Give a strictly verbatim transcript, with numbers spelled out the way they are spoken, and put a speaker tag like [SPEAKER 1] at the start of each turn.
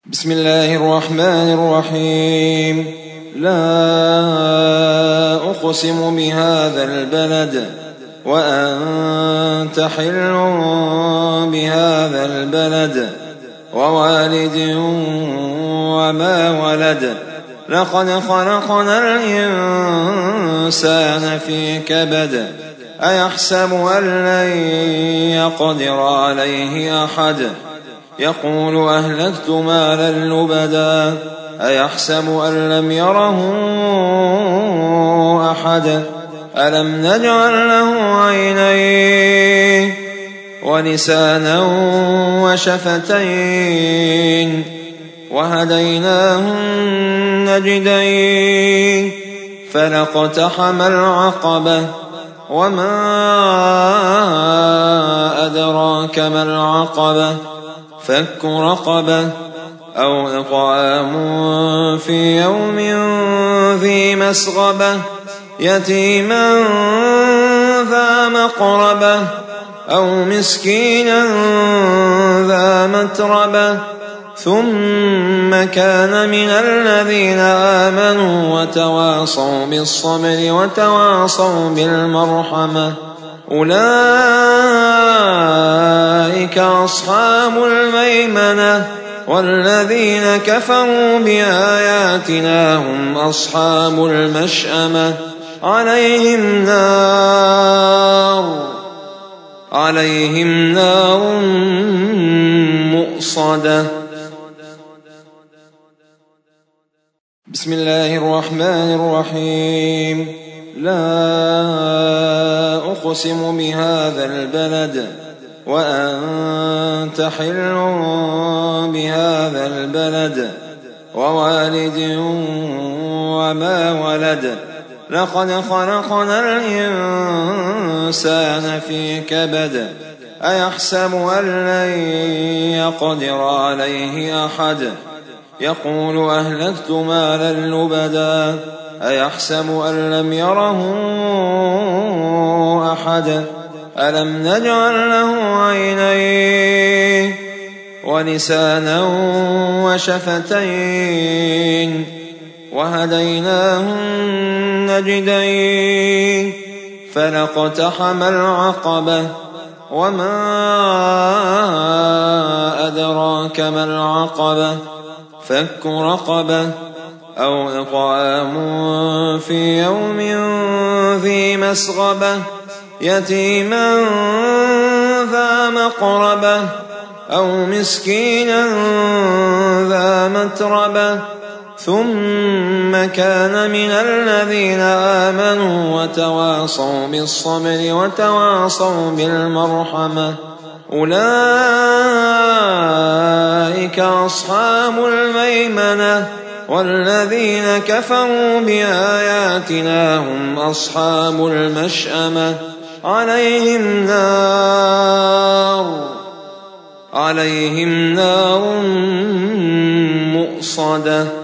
[SPEAKER 1] بسم الله الرحمن الرحيم. لا أقسم بهذا البلد وأنت حل بهذا البلد ووالد وما ولد. لقد خلقنا الإنسان في كبد. أيحسب أن لن يقدر عليه أحد. يقول أهلكت مالا لبدا. أيحسب أن لم يره أحد. ألم نجعل له عينين ولسانا وشفتين وهديناه النجدين فلاقتحم العقبة وما أدراك ما العقبة فك رقبة أو إطعام في يوم ذي مسغبة يتيما ذا مقربة أو مسكينا ذا متربة ثم كان من الذين آمنوا وتواصوا بالصبر وتواصوا بالمرحمة أولئك أصحاب الميمنة والذين كفروا بآياتنا هم أصحاب المشأمة عليهم نار عليهم نار مؤصدة. بسم الله الرحمن الرحيم. لا أقسم بهذا البلد وأنت حل بهذا البلد ووالد وما ولد. لقد خلقنا الإنسان في كبد. أيحسب أن لن يقدر عليه أحد. يقول أهلكت مالا لبدا. أيحسب أن لم يره أحد. ألم نجعل له عينين ولسانا وشفتين وهديناه النجدين فلاقتحم العقبة وما أدراك ما العقبة فك رقبة أو إطعام في يوم ذي مسغبة يتيما ذا مقربة أو مسكينا ذا متربة ثم كان من الذين آمنوا وتواصوا بالصبر وتواصوا بالمرحمة أولئك أصحاب الميمنة والذين كفروا بآياتنا هم أصحاب المشأمة عليهم نار عليهم نار مؤصدة.